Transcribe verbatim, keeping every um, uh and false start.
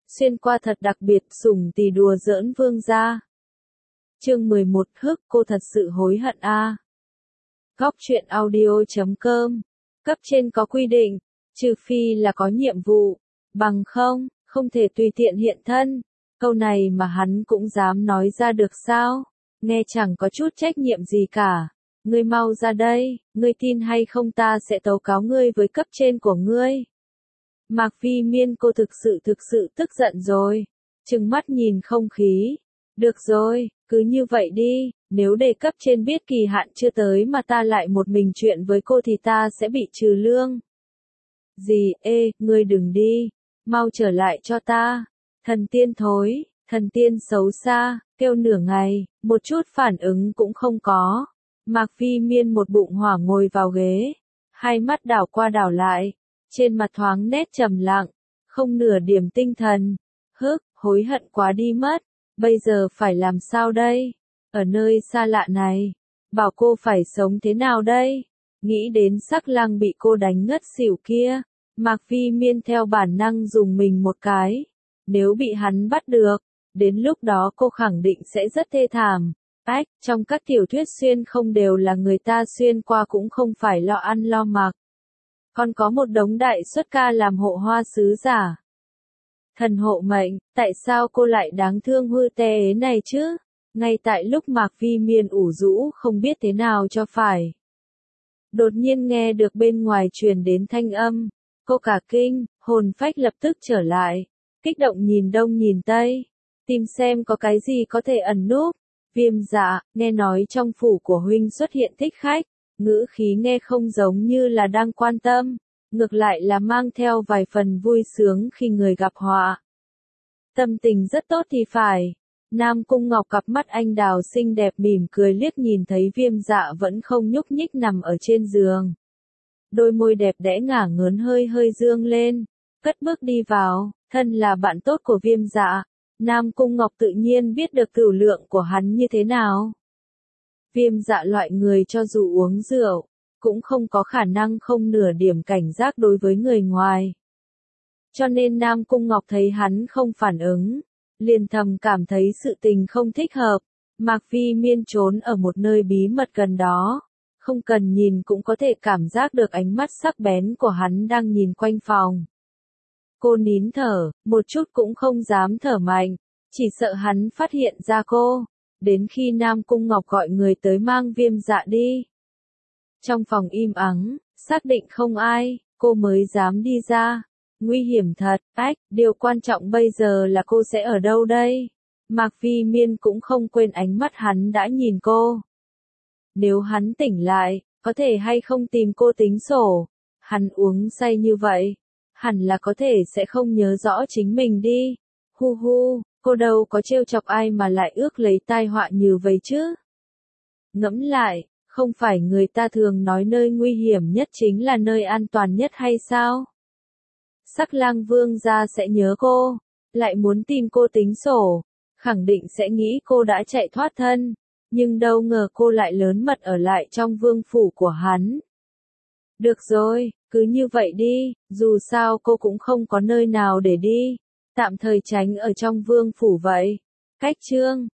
xuyên qua thật đặc biệt sủng tì đùa giỡn vương gia. Chương mười một Hức cô thật sự hối hận a. À. Góc truyện audio chấm com. Cấp trên có quy định, trừ phi là có nhiệm vụ, bằng không, không thể tùy tiện hiện thân. Câu này mà hắn cũng dám nói ra được sao? Nghe chẳng có chút trách nhiệm gì cả. Ngươi mau ra đây, ngươi tin hay không ta sẽ tố cáo ngươi với cấp trên của ngươi. Mạc Vi Miên cô thực sự thực sự tức giận rồi, trừng mắt nhìn không khí. Được rồi, cứ như vậy đi, nếu để cấp trên biết kỳ hạn chưa tới mà ta lại một mình chuyện với cô thì ta sẽ bị trừ lương. Gì, ê, ngươi đừng đi, mau trở lại cho ta. Thần tiên thối, thần tiên xấu xa, kêu nửa ngày, một chút phản ứng cũng không có. Mạc Vi Miên một bụng hỏa ngồi vào ghế, hai mắt đảo qua đảo lại, trên mặt thoáng nét trầm lặng, không nửa điểm tinh thần. Hức, hối hận quá đi mất, bây giờ phải làm sao đây? Ở nơi xa lạ này, bảo cô phải sống thế nào đây? Nghĩ đến Sắc Lang bị cô đánh ngất xỉu kia, Mạc Vi Miên theo bản năng dùng mình một cái. Nếu bị hắn bắt được, đến lúc đó cô khẳng định sẽ rất thê thảm. Ách, trong các tiểu thuyết xuyên không đều là người ta xuyên qua cũng không phải lo ăn lo mặc. Còn có một đống đại xuất ca làm hộ hoa sứ giả. Thần hộ mệnh, tại sao cô lại đáng thương hư tê ế này chứ? Ngay tại lúc Mạc Vi Miên ủ rũ không biết thế nào cho phải. Đột nhiên nghe được bên ngoài truyền đến thanh âm. Cô cả kinh, hồn phách lập tức trở lại. Kích động nhìn đông nhìn tây. Tìm xem có cái gì có thể ẩn núp. Viêm Dạ, nghe nói trong phủ của huynh xuất hiện thích khách. Ngữ khí nghe không giống như là đang quan tâm. Ngược lại là mang theo vài phần vui sướng khi người gặp họa. Tâm tình rất tốt thì phải. Nam Cung Ngọc cặp mắt anh đào xinh đẹp mỉm cười liếc nhìn thấy Viêm Dạ vẫn không nhúc nhích nằm ở trên giường. Đôi môi đẹp đẽ ngả ngớn hơi hơi dương lên, cất bước đi vào, thân là bạn tốt của Viêm Dạ. Nam Cung Ngọc tự nhiên biết được cửu lượng của hắn như thế nào. Viêm Dạ loại người cho dù uống rượu, cũng không có khả năng không nửa điểm cảnh giác đối với người ngoài. Cho nên Nam Cung Ngọc thấy hắn không phản ứng, liền thầm cảm thấy sự tình không thích hợp. Mạc Vi Miên trốn ở một nơi bí mật gần đó, không cần nhìn cũng có thể cảm giác được ánh mắt sắc bén của hắn đang nhìn quanh phòng. Cô nín thở, một chút cũng không dám thở mạnh, chỉ sợ hắn phát hiện ra cô, đến khi Nam Cung Ngọc gọi người tới mang Viêm Dạ đi. Trong phòng im ắng, xác định không ai, cô mới dám đi ra. Nguy hiểm thật, ách, điều quan trọng bây giờ là cô sẽ ở đâu đây? Mạc Vi Miên cũng không quên ánh mắt hắn đã nhìn cô. Nếu hắn tỉnh lại, có thể hay không tìm cô tính sổ? Hắn uống say như vậy, hẳn là có thể sẽ không nhớ rõ chính mình đi. Hu hu, cô đâu có trêu chọc ai mà lại ước lấy tai họa như vậy chứ? Ngẫm lại, không phải người ta thường nói nơi nguy hiểm nhất chính là nơi an toàn nhất hay sao? Sắc Lang vương gia sẽ nhớ cô, lại muốn tìm cô tính sổ, khẳng định sẽ nghĩ cô đã chạy thoát thân, nhưng đâu ngờ cô lại lớn mật ở lại trong vương phủ của hắn. Được rồi, cứ như vậy đi, dù sao cô cũng không có nơi nào để đi, tạm thời tránh ở trong vương phủ vậy. Cách chương